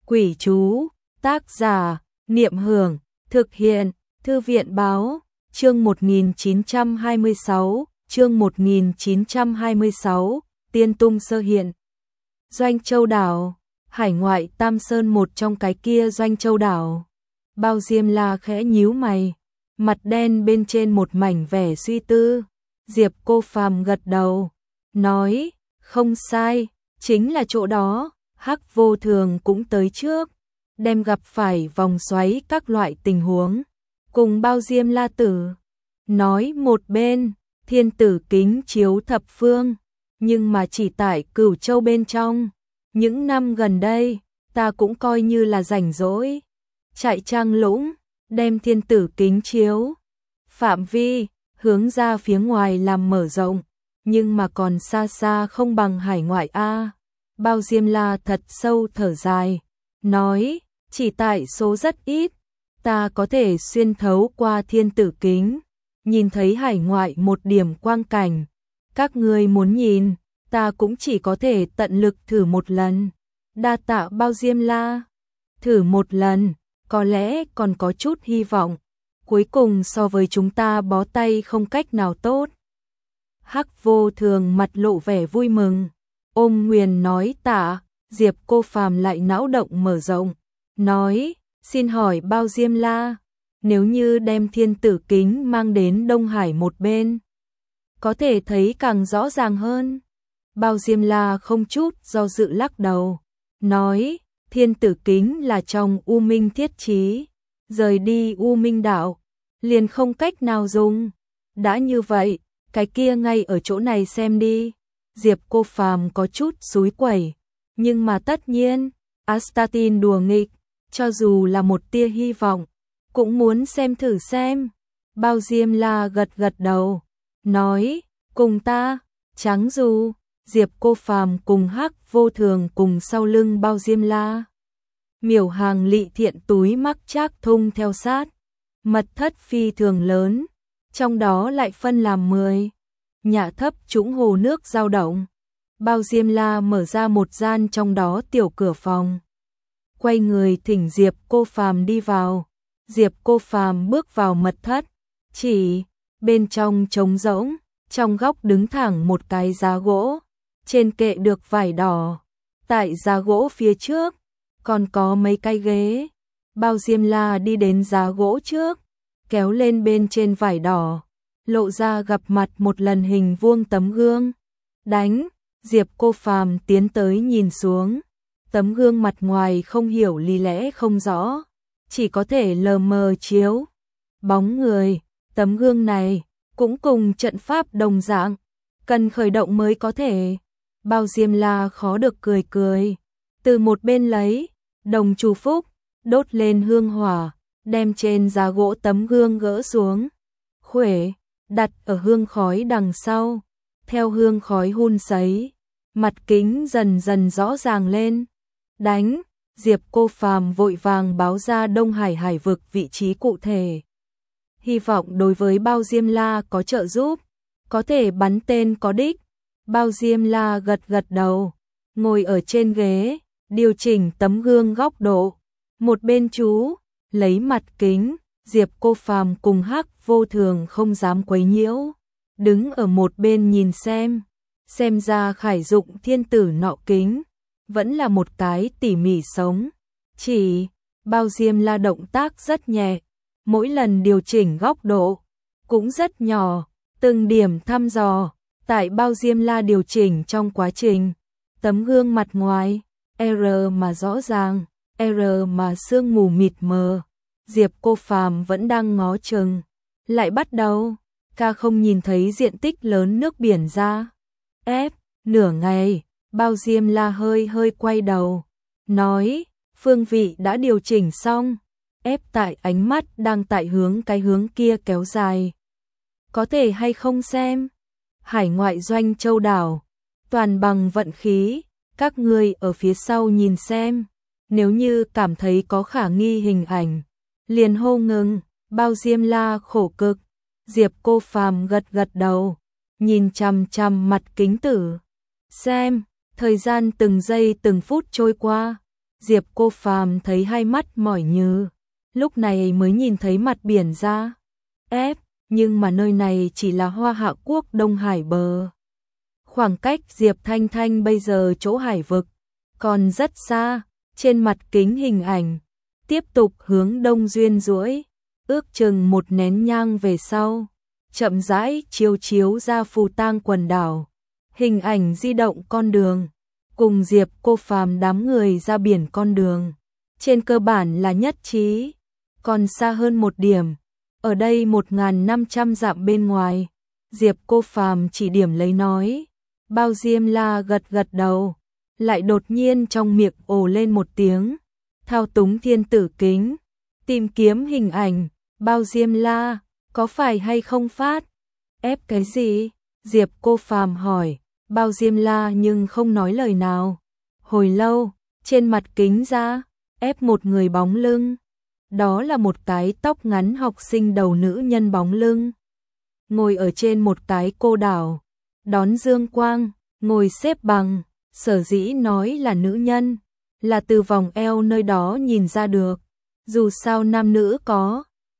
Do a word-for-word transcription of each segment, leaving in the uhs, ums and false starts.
Quỷ chú, tác giả, Niệm Hưởng, thực hiện, Thư viện báo, chương một nghìn chín trăm hai mươi sáu, chương một nghìn chín trăm hai mươi sáu, Tiên tung sơ hiện. Doanh Châu đảo, hải ngoại Tam Sơn một trong cái kia Doanh Châu đảo. Bao Diêm La khẽ nhíu mày, mặt đen bên trên một mảnh vẻ suy tư. Diệp Cô Phàm gật đầu, nói, không sai, chính là chỗ đó. Hắc Vô Thường cũng tới trước, đem gặp phải vòng xoáy các loại tình huống, cùng Bao Diêm La tử. Nói một bên, thiên tử kính chiếu thập phương, nhưng mà chỉ tại Cửu Châu bên trong. Những năm gần đây, ta cũng coi như là rảnh rỗi, chạy Trang Lũng, đem thiên tử kính chiếu phạm vi hướng ra phía ngoài làm mở rộng, nhưng mà còn xa xa không bằng hải ngoại a. Bao Diêm La thật sâu thở dài, nói, chỉ tại số rất ít, ta có thể xuyên thấu qua thiên tử kính, nhìn thấy hải ngoại một điểm quang cảnh. Các ngươi muốn nhìn, ta cũng chỉ có thể tận lực thử một lần. Đa tạ Bao Diêm La. Thử một lần, có lẽ còn có chút hy vọng. Cuối cùng so với chúng ta bó tay không cách nào tốt. Hắc Vô Thường mặt lộ vẻ vui mừng. Ôm Nguyền nói tạ. Diệp Cô Phàm lại não động mở rộng, nói, xin hỏi Bao Diêm La, nếu như đem thiên tử kính mang đến Đông Hải một bên, có thể thấy càng rõ ràng hơn. Bao Diêm La không chút do dự lắc đầu, nói, thiên tử kính là trong U Minh thiết trí, rời đi U Minh đạo, liền không cách nào dùng. Đã như vậy, cái kia ngay ở chỗ này xem đi. Diệp Cô Phàm có chút xúi quẩy, nhưng mà tất nhiên, Astatin đùa nghịch, cho dù là một tia hy vọng, cũng muốn xem thử xem. Bao Diêm La gật gật đầu, nói, cùng ta, trắng dù. Diệp Cô Phàm cùng Hắc Vô Thường cùng sau lưng Bao Diêm La. Miểu Hàng Lị Thiện túi mắc Trác Thung theo sát, mật thất phi thường lớn, trong đó lại phân làm mười nhà thấp trũng hồ nước dao động. Bao Diêm La mở ra một gian trong đó tiểu cửa phòng, quay người thỉnh Diệp Cô Phàm đi vào. Diệp Cô Phàm bước vào mật thất, chỉ bên trong trống rỗng, trong góc đứng thẳng một cái giá gỗ, trên kệ được vải đỏ, tại giá gỗ phía trước còn có mấy cái ghế. Bao Diêm La đi đến giá gỗ trước, kéo lên bên trên vải đỏ, lộ ra gặp mặt một lần hình vuông tấm gương. Đánh. Diệp Cô Phàm tiến tới nhìn xuống, tấm gương mặt ngoài không hiểu lý lẽ không rõ, chỉ có thể lờ mờ chiếu bóng người. Tấm gương này cũng cùng trận pháp đồng dạng, cần khởi động mới có thể. Bao Diêm La khó được cười cười, từ một bên lấy đồng chu phúc, đốt lên hương hỏa, đem trên giá gỗ tấm gương gỡ xuống, khuể đặt ở hương khói đằng sau. Theo hương khói hun sấy, mặt kính dần dần rõ ràng lên. Đánh. Diệp Cô Phàm vội vàng báo ra Đông Hải hải vực vị trí cụ thể, hy vọng đối với Bao Diêm La có trợ giúp, có thể bắn tên có đích. Bao Diêm La gật gật đầu, ngồi ở trên ghế, điều chỉnh tấm gương góc độ, một bên chú lấy mặt kính. Diệp Cô Phàm cùng Hắc Vô Thường không dám quấy nhiễu, đứng ở một bên nhìn xem. Xem ra khải dụng thiên tử nọ kính vẫn là một cái tỉ mỉ sống chỉ. Bao Diêm La động tác rất nhẹ, mỗi lần điều chỉnh góc độ cũng rất nhỏ, từng điểm thăm dò. Tại Bao Diêm La điều chỉnh trong quá trình, tấm gương mặt ngoài R mà rõ ràng, R mà sương mù mịt mờ. Diệp Cô Phàm vẫn đang ngó chừng, lại bắt đầu ca không nhìn thấy diện tích lớn nước biển ra. Ép. Nửa ngày, Bao Diêm La hơi hơi quay đầu, nói, phương vị đã điều chỉnh xong. Ép tại ánh mắt đang tại hướng cái hướng kia kéo dài. Có thể hay không xem? Hải ngoại Doanh Châu đảo, toàn bằng vận khí, các ngươi ở phía sau nhìn xem, nếu như cảm thấy có khả nghi hình ảnh, liền hô ngừng. Bao Diêm La khổ cực. Diệp Cô Phàm gật gật đầu, nhìn chằm chằm mặt kính tử, xem. Thời gian từng giây từng phút trôi qua, Diệp Cô Phàm thấy hai mắt mỏi nhừ, lúc này mới nhìn thấy mặt biển ra. Ép, nhưng mà nơi này chỉ là Hoa Hạ Quốc Đông Hải bờ. Khoảng cách Diệp Thanh Thanh bây giờ chỗ hải vực còn rất xa, trên mặt kính hình ảnh tiếp tục hướng đông duyên duỗi, ước chừng một nén nhang về sau, chậm rãi chiếu chiếu ra Phù Tang quần đảo, hình ảnh di động con đường, cùng Diệp Cô Phàm đám người ra biển con đường, trên cơ bản là nhất trí, còn xa hơn một điểm, ở đây một nghìn năm trăm dặm bên ngoài, Diệp Cô Phàm chỉ điểm lấy nói, Bao Diêm La gật gật đầu, lại đột nhiên trong miệng ồ lên một tiếng, thao túng thiên tử kính, tìm kiếm hình ảnh, Bao Diêm La, có phải hay không phát? Ép cái gì? Diệp Cô Phàm hỏi, Bao Diêm La nhưng không nói lời nào. Hồi lâu, trên mặt kính ra, ép một người bóng lưng. Đó là một cái tóc ngắn học sinh đầu nữ nhân bóng lưng. Ngồi ở trên một cái cô đảo, đón dương quang, ngồi xếp bằng, sở dĩ nói là nữ nhân, là từ vòng eo nơi đó nhìn ra được. Dù sao nam nữ có.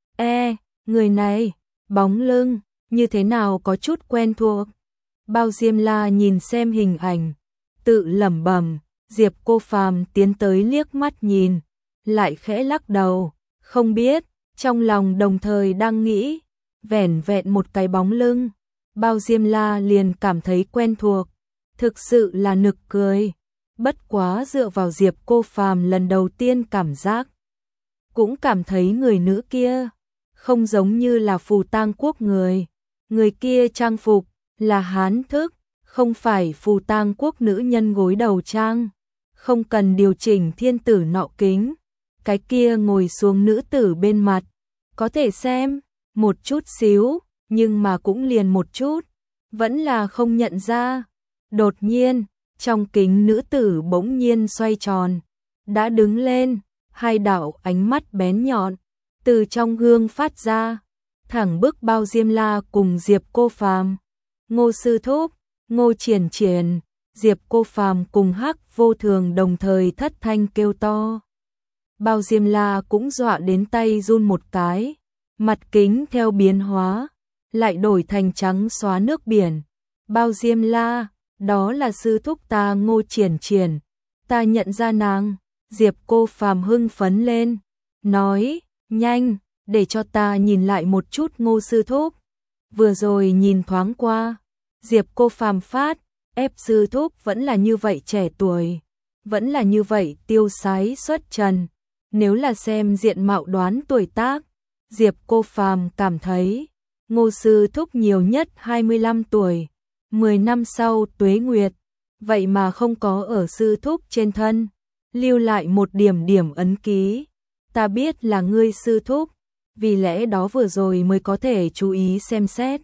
E, người này, bóng lưng, như thế nào có chút quen thuộc. Bao Diêm La nhìn xem hình ảnh, tự lẩm bẩm, Diệp Cô Phàm tiến tới liếc mắt nhìn, lại khẽ lắc đầu, không biết, trong lòng đồng thời đang nghĩ, vẻn vẹn một cái bóng lưng, Bao Diêm La liền cảm thấy quen thuộc, thực sự là nực cười, bất quá dựa vào Diệp Cô Phàm lần đầu tiên cảm giác, cũng cảm thấy người nữ kia không giống như là Phù Tang quốc người, người kia trang phục là hán thức, không phải Phù Tang quốc nữ nhân gối đầu trang, không cần điều chỉnh thiên tử nọ kính, cái kia ngồi xuống nữ tử bên mặt, có thể xem một chút xíu, nhưng mà cũng liền một chút, vẫn là không nhận ra. Đột nhiên, trong kính nữ tử bỗng nhiên xoay tròn, đã đứng lên, hai đạo ánh mắt bén nhọn từ trong gương phát ra, thẳng bức Bao Diêm La cùng Diệp Cô Phàm. Ngô Sư Thúc, Ngô Triển Triển, Diệp Cô Phàm cùng Hắc Vô Thường đồng thời thất thanh kêu to. Bao Diêm La cũng dọa đến tay run một cái, mặt kính theo biến hóa, lại đổi thành trắng xóa nước biển. Bao Diêm La, đó là sư thúc ta Ngô Triển Triển, ta nhận ra nàng. Diệp Cô Phàm hưng phấn lên, nói, nhanh, để cho ta nhìn lại một chút Ngô sư thúc. Vừa rồi nhìn thoáng qua, Diệp Cô Phàm phát, ép sư thúc vẫn là như vậy trẻ tuổi, vẫn là như vậy tiêu sái xuất trần. Nếu là xem diện mạo đoán tuổi tác, Diệp Cô Phàm cảm thấy Ngô sư thúc nhiều nhất hai mươi lăm tuổi, mười năm sau tuế nguyệt, vậy mà không có ở sư thúc trên thân lưu lại một điểm điểm ấn ký. Ta biết là ngươi sư thúc, vì lẽ đó vừa rồi mới có thể chú ý xem xét.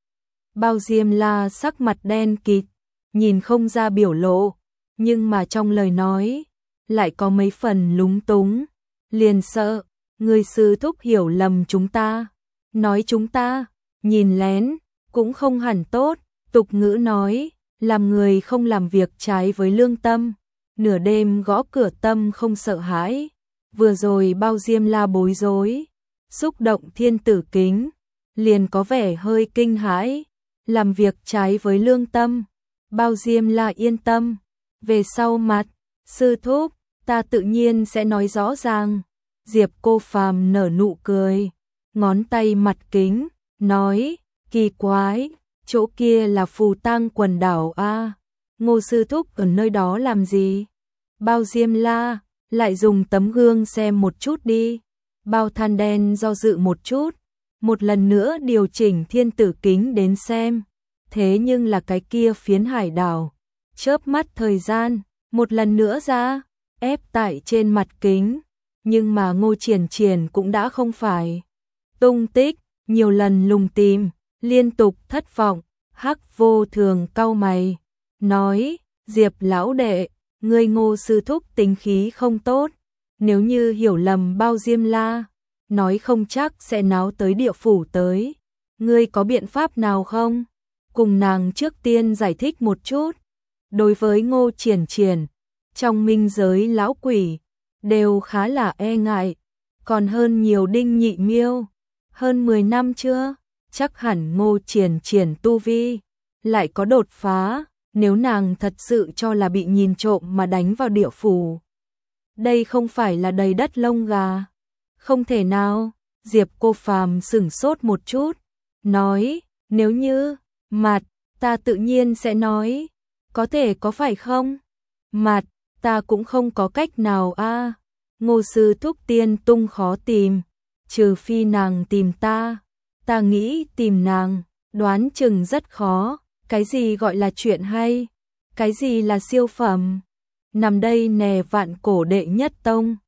Bao Diêm La sắc mặt đen kịt, nhìn không ra biểu lộ, nhưng mà trong lời nói lại có mấy phần lúng túng, liền sợ ngươi sư thúc hiểu lầm chúng ta, nói chúng ta nhìn lén cũng không hẳn tốt, tục ngữ nói, làm người không làm việc trái với lương tâm, nửa đêm gõ cửa tâm không sợ hãi. Vừa rồi Bao Diêm La bối rối, xúc động thiên tử kính, liền có vẻ hơi kinh hãi, làm việc trái với lương tâm. Bao Diêm La yên tâm, về sau mặt, sư thúc, ta tự nhiên sẽ nói rõ ràng. Diệp Cô Phàm nở nụ cười, ngón tay mặt kính, nói, kỳ quái, chỗ kia là Phù Tang quần đảo a, Ngô sư thúc ở nơi đó làm gì? Bao Diêm La, lại dùng tấm gương xem một chút đi. Bao Than Đen do dự một chút, một lần nữa điều chỉnh thiên tử kính đến xem, thế nhưng là cái kia phiến hải đảo, chớp mắt thời gian, một lần nữa ra, ép tại trên mặt kính, nhưng mà Ngô Triển Triển cũng đã không phải. Tung tích, nhiều lần lùng tìm, liên tục thất vọng, Hắc Vô Thường cau mày, nói, Diệp lão đệ, ngươi Ngô sư thúc tính khí không tốt, nếu như hiểu lầm Bao Diêm La, nói không chắc sẽ náo tới địa phủ tới. Ngươi có biện pháp nào không? Cùng nàng trước tiên giải thích một chút. Đối với Ngô Triển Triển, trong minh giới lão quỷ, đều khá là e ngại, còn hơn nhiều Đinh Nhị Miêu. Hơn mười năm chưa, chắc hẳn Ngô Triển Triển tu vi lại có đột phá, nếu nàng thật sự cho là bị nhìn trộm mà đánh vào địa phủ. Đây không phải là đầy đất lông gà. Không thể nào, Diệp Cô Phàm sửng sốt một chút, nói, nếu như, Mạt, ta tự nhiên sẽ nói, có thể có phải không? Mạt, ta cũng không có cách nào a. Ngô sư thúc tiên tung khó tìm, trừ phi nàng tìm ta, ta nghĩ tìm nàng, đoán chừng rất khó, cái gì gọi là chuyện hay, cái gì là siêu phẩm, nằm đây nè vạn cổ đệ nhất tông.